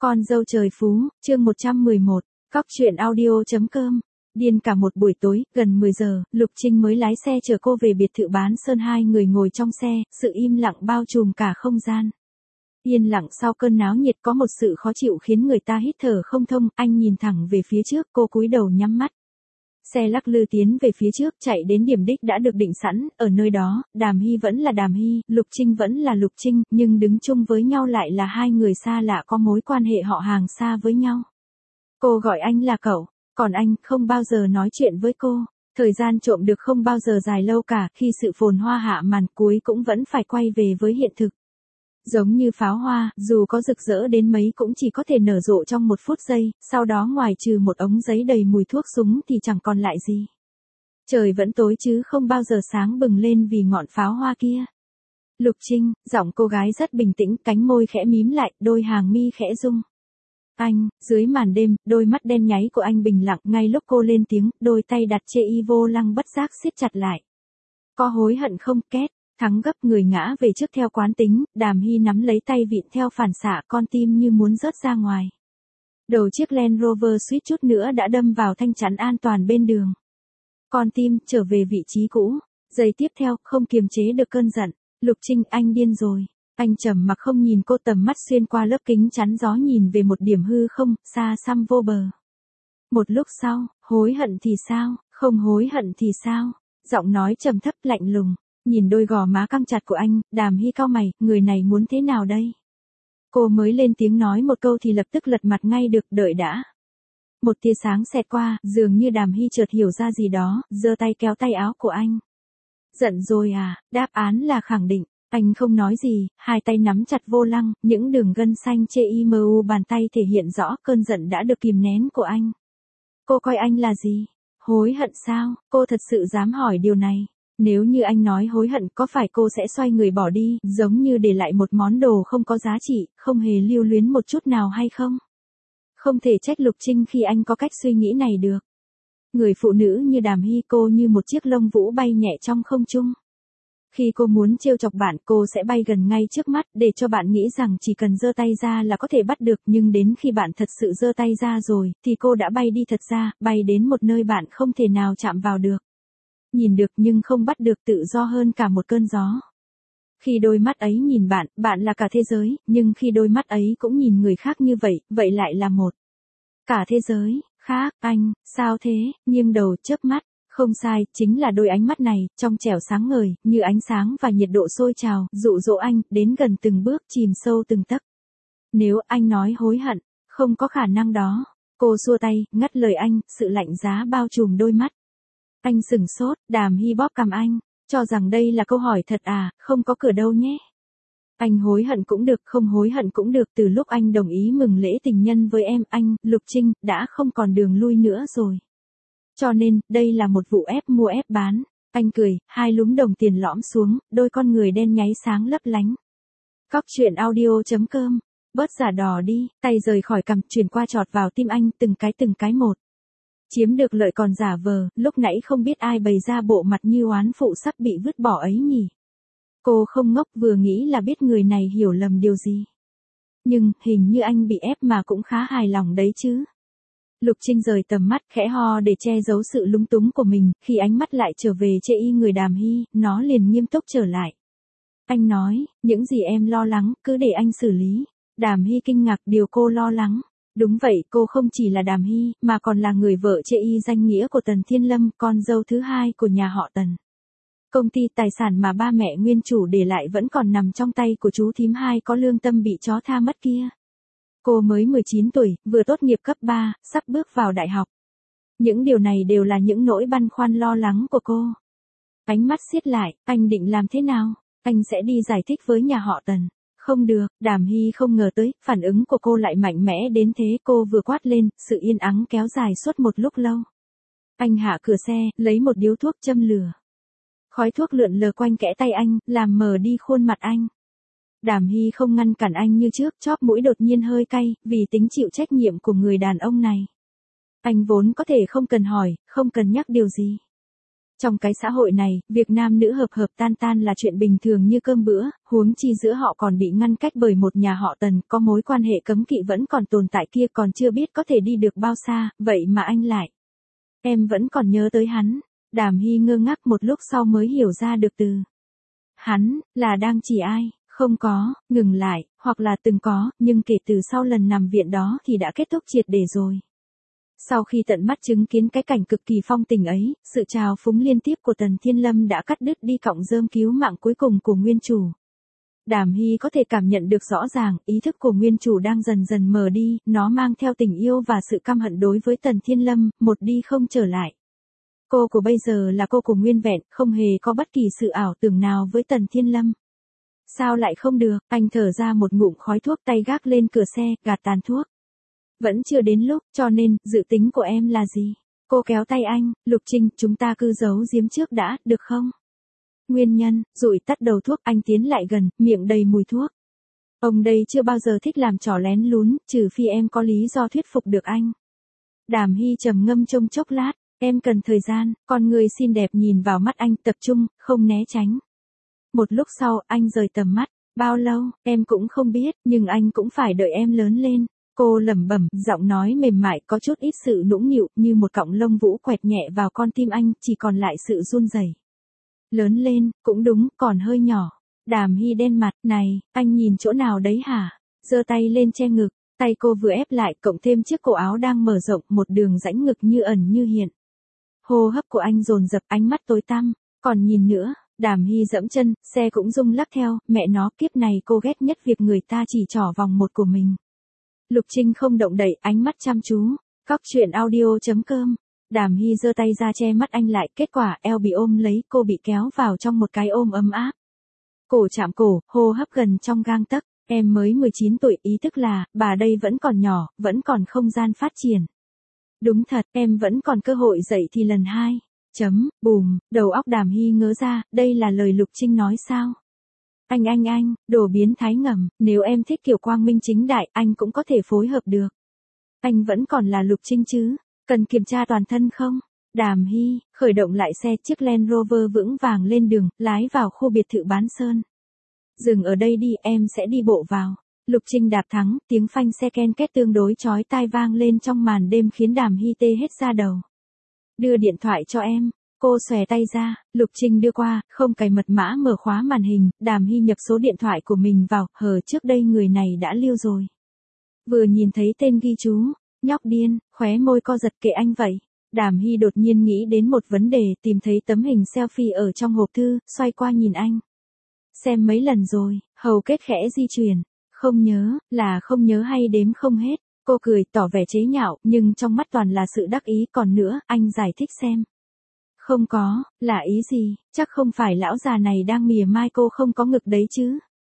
Con dâu trời phú, chương 111, Cóc truyện audio.com. Điên cả một buổi tối, gần 10 giờ, Lục Trinh mới lái xe chở cô về biệt thự bán sơn. Hai người ngồi trong xe, sự im lặng bao trùm cả không gian. Yên lặng sau cơn náo nhiệt có một sự khó chịu khiến người ta hít thở không thông. Anh nhìn thẳng về phía trước, cô cúi đầu nhắm mắt. Xe lắc lư tiến về phía trước, chạy đến điểm đích đã được định sẵn, ở nơi đó, Đàm Hy vẫn là Đàm Hy, Lục Trinh vẫn là Lục Trinh, nhưng đứng chung với nhau lại là hai người xa lạ có mối quan hệ họ hàng xa với nhau. Cô gọi anh là cậu, còn anh không bao giờ nói chuyện với cô. Thời gian trộm được không bao giờ dài lâu cả, khi sự phồn hoa hạ màn cuối cũng vẫn phải quay về với hiện thực. Giống như pháo hoa, dù có rực rỡ đến mấy cũng chỉ có thể nở rộ trong một phút giây, sau đó ngoài trừ một ống giấy đầy mùi thuốc súng thì chẳng còn lại gì. Trời vẫn tối chứ không bao giờ sáng bừng lên vì ngọn pháo hoa kia. Lục Trinh, giọng cô gái rất bình tĩnh, cánh môi khẽ mím lại, đôi hàng mi khẽ rung. Anh, dưới màn đêm, đôi mắt đen nháy của anh bình lặng, ngay lúc cô lên tiếng, đôi tay đặt chê y vô lăng bất giác siết chặt lại. Có hối hận không? Két. Thắng gấp người ngã về trước theo quán tính, Đàm Hy nắm lấy tay vịn theo phản xạ, con tim như muốn rớt ra ngoài. Đầu chiếc Land Rover suýt chút nữa đã đâm vào thanh chắn an toàn bên đường. Con tim trở về vị trí cũ. Giây tiếp theo, không kiềm chế được cơn giận. Lục Trinh, anh điên rồi. Anh trầm mặc không nhìn cô, tầm mắt xuyên qua lớp kính chắn gió nhìn về một điểm hư không, xa xăm vô bờ. Một lúc sau, hối hận thì sao, không hối hận thì sao? Giọng nói trầm thấp lạnh lùng. Nhìn đôi gò má căng chặt của anh, Đàm Hy cau mày, người này muốn thế nào đây? Cô mới lên tiếng nói một câu thì lập tức lật mặt ngay được, đợi đã. Một tia sáng xẹt qua, dường như Đàm Hy chợt hiểu ra gì đó, giơ tay kéo tay áo của anh. Giận rồi à? Đáp án là khẳng định. Anh không nói gì, hai tay nắm chặt vô lăng, những đường gân xanh trên bàn tay thể hiện rõ cơn giận đã được kìm nén của anh. Cô coi anh là gì? Hối hận sao? Cô thật sự dám hỏi điều này. Nếu như anh nói hối hận, có phải cô sẽ xoay người bỏ đi, giống như để lại một món đồ không có giá trị, không hề lưu luyến một chút nào hay không? Không thể trách Lục Trinh khi anh có cách suy nghĩ này được. Người phụ nữ như Đàm Hy, cô như một chiếc lông vũ bay nhẹ trong không trung. Khi cô muốn trêu chọc bạn, cô sẽ bay gần ngay trước mắt, để cho bạn nghĩ rằng chỉ cần giơ tay ra là có thể bắt được, nhưng đến khi bạn thật sự giơ tay ra rồi, thì cô đã bay đi thật ra, bay đến một nơi bạn không thể nào chạm vào được. Nhìn được nhưng không bắt được, tự do hơn cả một cơn gió. Khi đôi mắt ấy nhìn bạn, bạn là cả thế giới, nhưng khi đôi mắt ấy cũng nhìn người khác như vậy, vậy lại là một. Cả thế giới, khác, anh, sao thế, nghiêng đầu chớp mắt, không sai, chính là đôi ánh mắt này, trong trẻo sáng ngời, như ánh sáng và nhiệt độ sôi trào, dụ dỗ anh, đến gần từng bước, chìm sâu từng tấc. Nếu anh nói hối hận, không có khả năng đó. Cô xua tay, ngắt lời anh, sự lạnh giá bao trùm đôi mắt. Anh sửng sốt, Đàm Hy bóp cằm anh, cho rằng đây là câu hỏi thật à, không có cửa đâu nhé. Anh hối hận cũng được, không hối hận cũng được, từ lúc anh đồng ý mừng lễ tình nhân với em, anh, Lục Trinh, đã không còn đường lui nữa rồi. Cho nên, đây là một vụ ép mua ép bán. Anh cười, hai lúm đồng tiền lõm xuống, đôi con người đen nháy sáng lấp lánh. Cóc truyện audio.com, bớt giả đò đi, tay rời khỏi cằm, chuyển qua chọt vào tim anh, từng cái một. Chiếm được lợi còn giả vờ, lúc nãy không biết ai bày ra bộ mặt như oán phụ sắp bị vứt bỏ ấy nhỉ. Cô không ngốc, vừa nghĩ là biết người này hiểu lầm điều gì. Nhưng, hình như anh bị ép mà cũng khá hài lòng đấy chứ. Lục Trinh rời tầm mắt, khẽ ho để che giấu sự lúng túng của mình, khi ánh mắt lại trở về chê y người Đàm Hy, nó liền nghiêm túc trở lại. Anh nói, những gì em lo lắng, cứ để anh xử lý. Đàm Hy kinh ngạc điều cô lo lắng. Đúng vậy, cô không chỉ là Đàm Hy, mà còn là người vợ chê y danh nghĩa của Tần Thiên Lâm, con dâu thứ hai của nhà họ Tần. Công ty tài sản mà ba mẹ nguyên chủ để lại vẫn còn nằm trong tay của chú thím hai có lương tâm bị chó tha mất kia. Cô mới 19 tuổi, vừa tốt nghiệp cấp 3, sắp bước vào đại học. Những điều này đều là những nỗi băn khoăn lo lắng của cô. Ánh mắt siết lại, anh định làm thế nào? Anh sẽ đi giải thích với nhà họ Tần. Không được, Đàm Hy không ngờ tới, phản ứng của cô lại mạnh mẽ đến thế, cô vừa quát lên, sự yên ắng kéo dài suốt một lúc lâu. Anh hạ cửa xe, lấy một điếu thuốc châm lửa. Khói thuốc lượn lờ quanh kẽ tay anh, làm mờ đi khuôn mặt anh. Đàm Hy không ngăn cản anh như trước, chóp mũi đột nhiên hơi cay, vì tính chịu trách nhiệm của người đàn ông này. Anh vốn có thể không cần hỏi, không cần nhắc điều gì. Trong cái xã hội này, việc nam nữ hợp hợp tan tan là chuyện bình thường như cơm bữa, huống chi giữa họ còn bị ngăn cách bởi một nhà họ Tần, có mối quan hệ cấm kỵ vẫn còn tồn tại kia còn chưa biết có thể đi được bao xa, vậy mà anh lại. Em vẫn còn nhớ tới hắn. Đàm Hy ngơ ngác một lúc sau mới hiểu ra được từ. Hắn, là đang chỉ ai, không có, ngừng lại, hoặc là từng có, nhưng kể từ sau lần nằm viện đó thì đã kết thúc triệt để rồi. Sau khi tận mắt chứng kiến cái cảnh cực kỳ phong tình ấy, sự trào phúng liên tiếp của Tần Thiên Lâm đã cắt đứt đi cọng rơm cứu mạng cuối cùng của nguyên chủ. Đàm Hy có thể cảm nhận được rõ ràng, ý thức của nguyên chủ đang dần dần mờ đi, nó mang theo tình yêu và sự căm hận đối với Tần Thiên Lâm, một đi không trở lại. Cô của bây giờ là cô của nguyên vẹn, không hề có bất kỳ sự ảo tưởng nào với Tần Thiên Lâm. Sao lại không được, anh thở ra một ngụm khói thuốc, tay gác lên cửa xe, gạt tàn thuốc. Vẫn chưa đến lúc, cho nên, dự tính của em là gì? Cô kéo tay anh, Lục Trinh, chúng ta cứ giấu giếm trước đã, được không? Nguyên nhân, rụi tắt đầu thuốc, anh tiến lại gần, miệng đầy mùi thuốc. Ông đây chưa bao giờ thích làm trò lén lún, trừ phi em có lý do thuyết phục được anh. Đàm Hy trầm ngâm trong chốc lát, em cần thời gian, con người xinh đẹp nhìn vào mắt anh, tập trung, không né tránh. Một lúc sau, anh rời tầm mắt, bao lâu, em cũng không biết, nhưng anh cũng phải đợi em lớn lên. Cô lẩm bẩm, giọng nói mềm mại có chút ít sự nũng nịu, như một cọng lông vũ quẹt nhẹ vào con tim anh, chỉ còn lại sự run rẩy. Lớn lên, cũng đúng, còn hơi nhỏ. Đàm Hy đen mặt, này, anh nhìn chỗ nào đấy hả? Giơ tay lên che ngực, tay cô vừa ép lại, cộng thêm chiếc cổ áo đang mở rộng, một đường rãnh ngực như ẩn như hiện. Hô hấp của anh dồn dập, ánh mắt tối tăm, còn nhìn nữa. Đàm Hy dẫm chân, xe cũng rung lắc theo, mẹ nó, kiếp này cô ghét nhất việc người ta chỉ trỏ vòng một của mình. Lục Trinh không động đậy, ánh mắt chăm chú. Cóc truyện audio.com. Đàm Hy giơ tay ra che mắt anh lại, kết quả eo bị ôm lấy, cô bị kéo vào trong một cái ôm ấm áp. Cổ chạm cổ, hô hấp gần trong gang tấc. Em mới 19 tuổi, ý tức là, bà đây vẫn còn nhỏ, vẫn còn không gian phát triển. Đúng thật, em vẫn còn cơ hội dậy thì lần 2. Bùm, đầu óc Đàm Hy ngớ ra, đây là lời Lục Trinh nói sao? Anh, đồ biến thái ngầm, nếu em thích kiểu quang minh chính đại, anh cũng có thể phối hợp được. Anh vẫn còn là Lục Trinh chứ, cần kiểm tra toàn thân không? Đàm Hy, khởi động lại xe, chiếc Land Rover vững vàng lên đường, lái vào khu biệt thự bán sơn. Dừng ở đây đi, em sẽ đi bộ vào. Lục Trinh đạp thắng, tiếng phanh xe ken két tương đối chói tai vang lên trong màn đêm khiến Đàm Hy tê hết da đầu. Đưa điện thoại cho em. Cô xòe tay ra, Lục Trinh đưa qua, không cài mật mã mở khóa màn hình, Đàm Hy nhập số điện thoại của mình vào, trước đây người này đã lưu rồi. Vừa nhìn thấy tên ghi chú, nhóc điên, khóe môi co giật, kệ anh vậy. Đàm Hy đột nhiên nghĩ đến một vấn đề, tìm thấy tấm hình selfie ở trong hộp thư, xoay qua nhìn anh. Xem mấy lần rồi, hầu kết khẽ di chuyển, không nhớ, là không nhớ hay đếm không hết. Cô cười, tỏ vẻ chế nhạo, nhưng trong mắt toàn là sự đắc ý, còn nữa, anh giải thích xem. Không có, là ý gì, chắc không phải lão già này đang mỉa mai cô không có ngực đấy chứ.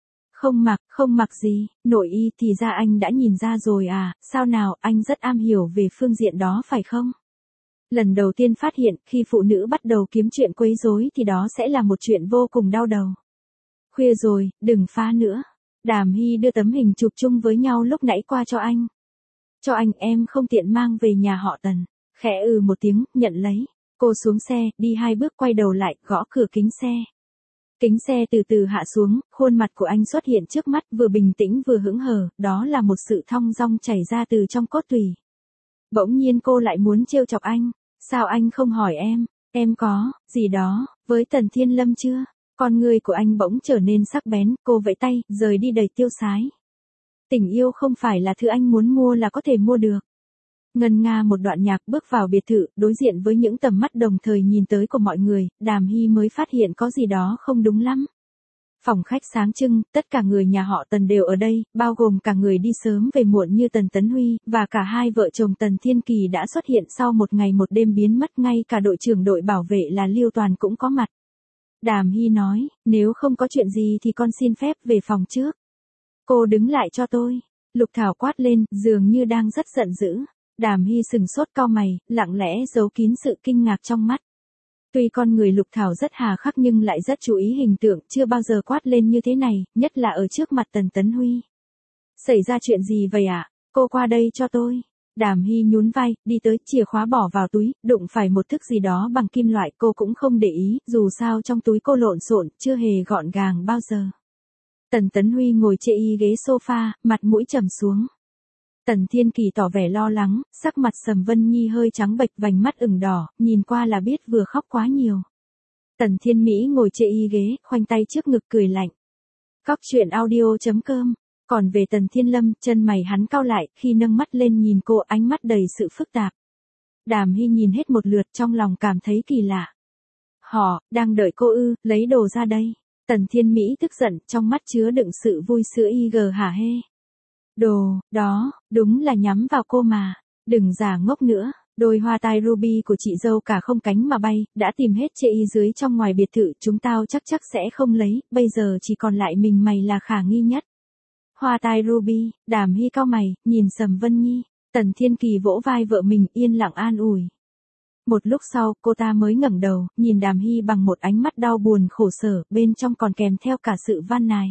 Không mặc gì, nội y thì ra anh đã nhìn ra rồi à, sao nào, anh rất am hiểu về phương diện đó phải không? Lần đầu tiên phát hiện, khi phụ nữ bắt đầu kiếm chuyện quấy rối thì đó sẽ là một chuyện vô cùng đau đầu. Khuya rồi, đừng phá nữa. Đàm Hy đưa tấm hình chụp chung với nhau lúc nãy qua cho anh. Cho anh, em không tiện mang về nhà họ Tần. Khẽ một tiếng, nhận lấy. Cô xuống xe, đi 2 bước quay đầu lại, gõ cửa kính xe. Kính xe từ từ hạ xuống, khuôn mặt của anh xuất hiện trước mắt, vừa bình tĩnh vừa hững hờ, đó là một sự thong dong chảy ra từ trong cốt tủy. Bỗng nhiên cô lại muốn trêu chọc anh. Sao anh không hỏi em có, gì đó, với Tần Thiên Lâm chưa? Con người của anh bỗng trở nên sắc bén, cô vẫy tay, rời đi đầy tiêu sái. Tình yêu không phải là thứ anh muốn mua là có thể mua được. Ngân nga một đoạn nhạc, bước vào biệt thự, đối diện với những tầm mắt đồng thời nhìn tới của mọi người, Đàm Hy mới phát hiện có gì đó không đúng lắm. Phòng khách sáng trưng, tất cả người nhà họ Tần đều ở đây, bao gồm cả người đi sớm về muộn như Tần Tấn Huy, và cả hai vợ chồng Tần Thiên Kỳ đã xuất hiện sau một ngày một đêm biến mất, ngay cả đội trưởng đội bảo vệ là Liêu Toàn cũng có mặt. Đàm Hy nói, nếu không có chuyện gì thì con xin phép về phòng trước. Cô đứng lại cho tôi. Lục Thảo quát lên, dường như đang rất giận dữ. Đàm Hy sừng sốt cau mày, lặng lẽ giấu kín sự kinh ngạc trong mắt. Tuy con người Lục Thảo rất hà khắc nhưng lại rất chú ý hình tượng, chưa bao giờ quát lên như thế này, nhất là ở trước mặt Tần Tấn Huy. Xảy ra chuyện gì vậy ạ? Cô qua đây cho tôi. Đàm Hy nhún vai, đi tới, chìa khóa bỏ vào túi, đụng phải một thức gì đó bằng kim loại, cô cũng không để ý, dù sao trong túi cô lộn xộn, chưa hề gọn gàng bao giờ. Tần Tấn Huy ngồi chê y ghế sofa, mặt mũi trầm xuống. Tần Thiên Kỳ tỏ vẻ lo lắng, sắc mặt Sầm Vân Nhi hơi trắng bệch, vành mắt ửng đỏ, nhìn qua là biết vừa khóc quá nhiều. Tần Thiên Mỹ ngồi chê y ghế, khoanh tay trước ngực cười lạnh. Cóc truyện audio.com. Còn về Tần Thiên Lâm, chân mày hắn cau lại, khi nâng mắt lên nhìn cô, ánh mắt đầy sự phức tạp. Đàm Hy nhìn hết một lượt, trong lòng cảm thấy kỳ lạ. Họ, đang đợi cô ư, lấy đồ ra đây. Tần Thiên Mỹ tức giận, trong mắt chứa đựng sự vui sữa hả hê. Đồ, đó, đúng là nhắm vào cô mà. Đừng giả ngốc nữa. Đôi hoa tai ruby của chị dâu cả không cánh mà bay, đã tìm hết chê y dưới trong ngoài biệt thự, chúng tao chắc sẽ không lấy, bây giờ chỉ còn lại mình mày là khả nghi nhất. Hoa tai ruby, Đàm Hy cau mày, nhìn Sầm Vân Nhi. Tần Thiên Kỳ vỗ vai vợ mình, yên lặng an ủi. Một lúc sau, cô ta mới ngẩng đầu, nhìn Đàm Hy bằng một ánh mắt đau buồn khổ sở, bên trong còn kèm theo cả sự van nài.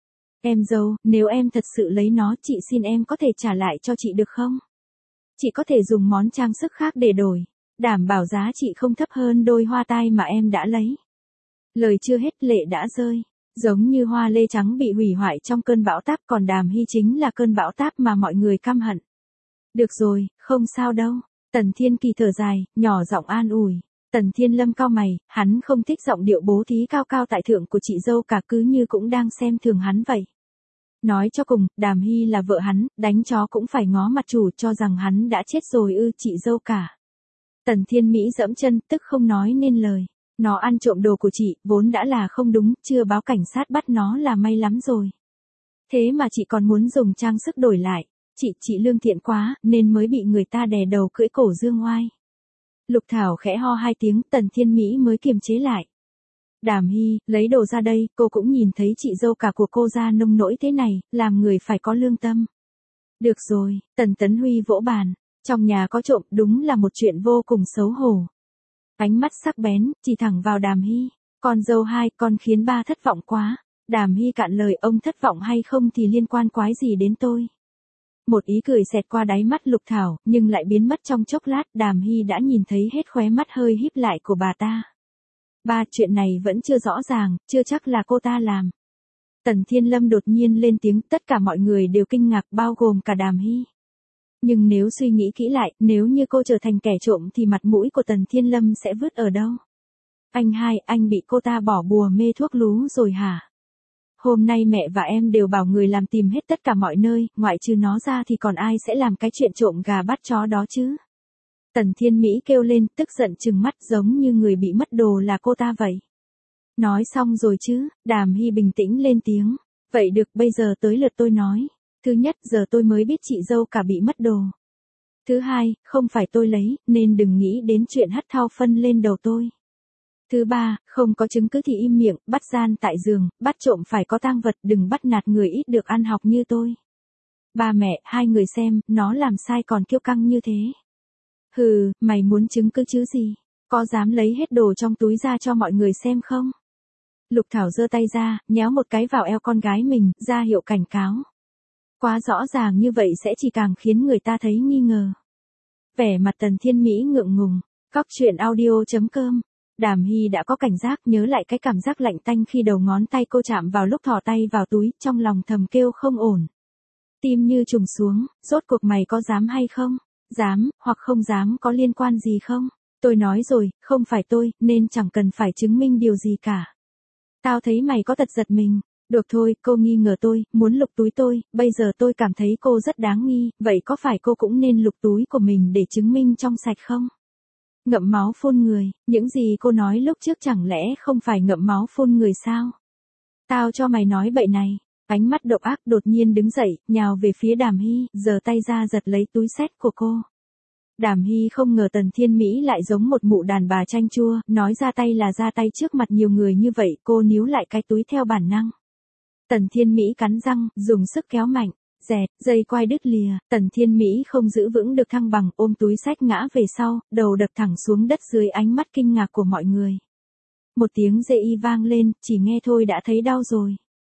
Em dâu, nếu em thật sự lấy nó, chị xin em có thể trả lại cho chị được không? Chị có thể dùng món trang sức khác để đổi, đảm bảo giá trị không thấp hơn đôi hoa tai mà em đã lấy. Lời chưa hết, lệ đã rơi, giống như hoa lê trắng bị hủy hoại trong cơn bão táp, còn Đàm Hy chính là cơn bão táp mà mọi người căm hận. Được rồi, không sao đâu. Tần Thiên Kỳ thở dài, nhỏ giọng an ủi. Tần Thiên Lâm cau mày, hắn không thích giọng điệu bố thí cao cao tại thượng của chị dâu cả, cứ như cũng đang xem thường hắn vậy. Nói cho cùng, Đàm Hy là vợ hắn, đánh chó cũng phải ngó mặt chủ, cho rằng hắn đã chết rồi ư, chị dâu cả. Tần Thiên Mỹ dẫm chân, tức không nói nên lời. Nó ăn trộm đồ của chị, vốn đã là không đúng, chưa báo cảnh sát bắt nó là may lắm rồi. Thế mà chị còn muốn dùng trang sức đổi lại. Chị lương thiện quá, nên mới bị người ta đè đầu cưỡi cổ dương oai. Lục Thảo khẽ ho hai tiếng, Tần Thiên Mỹ mới kiềm chế lại. Đàm Hy, lấy đồ ra đây, cô cũng nhìn thấy chị dâu cả của cô ra nông nỗi thế này, làm người phải có lương tâm. Được rồi, Tần Tấn Huy vỗ bàn, trong nhà có trộm, đúng là một chuyện vô cùng xấu hổ. Ánh mắt sắc bén, chỉ thẳng vào Đàm Hy, con dâu hai, con khiến ba thất vọng quá. Đàm Hy cạn lời, ông thất vọng hay không thì liên quan quái gì đến tôi. Một ý cười xẹt qua đáy mắt Lục Thảo, nhưng lại biến mất trong chốc lát, Đàm Hy đã nhìn thấy hết khóe mắt hơi híp lại của bà ta. Ba, chuyện này vẫn chưa rõ ràng, chưa chắc là cô ta làm. Tần Thiên Lâm đột nhiên lên tiếng, tất cả mọi người đều kinh ngạc, bao gồm cả Đàm Hy. Nhưng nếu suy nghĩ kỹ lại, nếu như cô trở thành kẻ trộm thì mặt mũi của Tần Thiên Lâm sẽ vứt ở đâu? Anh hai, anh bị cô ta bỏ bùa mê thuốc lú rồi hả? Hôm nay mẹ và em đều bảo người làm tìm hết tất cả mọi nơi, ngoại trừ nó ra thì còn ai sẽ làm cái chuyện trộm gà bắt chó đó chứ? Tần Thiên Mỹ kêu lên, tức giận trừng mắt, giống như người bị mất đồ là cô ta vậy. Nói xong rồi chứ, Đàm Hy bình tĩnh lên tiếng. Vậy được, bây giờ tới lượt tôi nói. Thứ nhất, giờ tôi mới biết chị dâu cả bị mất đồ. Thứ hai, không phải tôi lấy, nên đừng nghĩ đến chuyện hất thao phân lên đầu tôi. Thứ ba, không có chứng cứ thì im miệng, bắt gian tại giường, bắt trộm phải có tang vật, đừng bắt nạt người ít được ăn học như tôi. Ba mẹ, hai người xem, nó làm sai còn kiêu căng như thế. Hừ, mày muốn chứng cứ chứ gì? Có dám lấy hết đồ trong túi ra cho mọi người xem không? Lục Thảo giơ tay ra, nhéo một cái vào eo con gái mình, ra hiệu cảnh cáo. Quá rõ ràng như vậy sẽ chỉ càng khiến người ta thấy nghi ngờ. Vẻ mặt Tần Thiên Mỹ ngượng ngùng. Cóc truyện audio.com. Đàm Hy đã có cảnh giác, nhớ lại cái cảm giác lạnh tanh khi đầu ngón tay cô chạm vào lúc thò tay vào túi, trong lòng thầm kêu không ổn. Tim như trùng xuống, rốt cuộc mày có dám hay không? Dám, hoặc không dám có liên quan gì không? Tôi nói rồi, không phải tôi, nên chẳng cần phải chứng minh điều gì cả. Tao thấy mày có tật giật mình. Được thôi, cô nghi ngờ tôi, muốn lục túi tôi, bây giờ tôi cảm thấy cô rất đáng nghi, vậy có phải cô cũng nên lục túi của mình để chứng minh trong sạch không? Ngậm máu phun người, những gì cô nói lúc trước chẳng lẽ không phải ngậm máu phun người sao? Tao cho mày nói bậy này. Ánh mắt độc ác đột nhiên đứng dậy, nhào về phía Đàm Hy, giơ tay ra giật lấy túi xách của cô. Đàm Hy không ngờ Tần Thiên Mỹ lại giống một mụ đàn bà chanh chua, nói ra tay là ra tay trước mặt nhiều người như vậy, cô níu lại cái túi theo bản năng. Tần Thiên Mỹ cắn răng, dùng sức kéo mạnh, dẹt, dây quai đứt lìa, Tần Thiên Mỹ không giữ vững được thăng bằng, ôm túi xách ngã về sau, đầu đập thẳng xuống đất dưới ánh mắt kinh ngạc của mọi người. Một tiếng dê y vang lên, chỉ nghe thôi đã thấy đau rồi.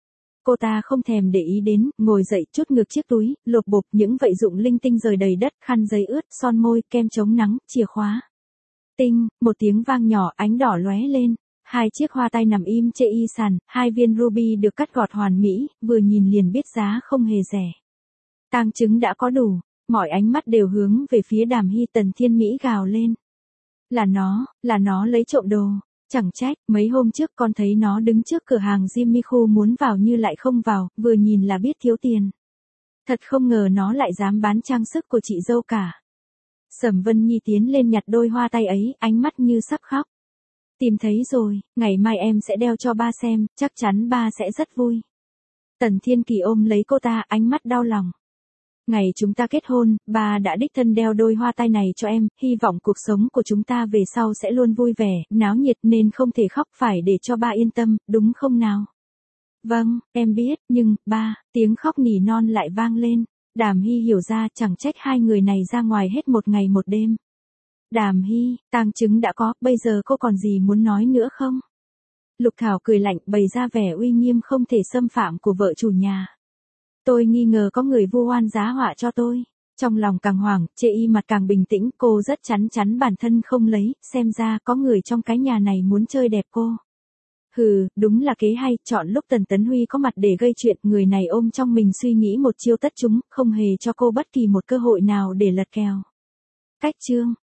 cô ta không thèm để ý đến, ngồi dậy trút ngược chiếc túi, lột bộp những vận dụng linh tinh rời đầy đất, khăn giấy ướt, son môi, kem chống nắng, chìa khóa. Tinh, một tiếng vang nhỏ, ánh đỏ lóe lên. Hai chiếc hoa tai nằm im chê y sàn, hai viên ruby được cắt gọt hoàn mỹ, vừa nhìn liền biết giá không hề rẻ. Tang chứng đã có đủ, mọi ánh mắt đều hướng về phía Đàm Hy. Tần Thiên Mỹ gào lên. Là nó lấy trộm đồ. Chẳng trách, mấy hôm trước con thấy nó đứng trước cửa hàng Jimmy Choo muốn vào như lại không vào, vừa nhìn là biết thiếu tiền. Thật không ngờ nó lại dám bán trang sức của chị dâu cả. Sẩm Vân Nhi tiến lên nhặt đôi hoa tai ấy, ánh mắt như sắp khóc. Tìm thấy rồi, ngày mai em sẽ đeo cho ba xem, chắc chắn ba sẽ rất vui. Tần Thiên Kỳ ôm lấy cô ta, ánh mắt đau lòng. Ngày chúng ta kết hôn, ba đã đích thân đeo đôi hoa tai này cho em, hy vọng cuộc sống của chúng ta về sau sẽ luôn vui vẻ, náo nhiệt nên không thể khóc, phải để cho ba yên tâm, đúng không nào? Vâng, em biết, nhưng, ba, tiếng khóc nỉ non lại vang lên. Đàm Hy hiểu ra, chẳng trách hai người này ra ngoài hết một ngày một đêm. Đàm Hy, tang chứng đã có, bây giờ cô còn gì muốn nói nữa không? Lục Thảo cười lạnh, bày ra vẻ uy nghiêm không thể xâm phạm của vợ chủ nhà. Tôi nghi ngờ có người vu oan giá họa cho tôi. Trong lòng càng hoảng, chê y mặt càng bình tĩnh, cô rất chắn chắn bản thân không lấy, xem ra có người trong cái nhà này muốn chơi đẹp cô. Hừ, đúng là kế hay, chọn lúc Tần Tấn Huy có mặt để gây chuyện, người này ôm trong mình suy nghĩ một chiêu tất chúng, không hề cho cô bất kỳ một cơ hội nào để lật kèo. Cách chương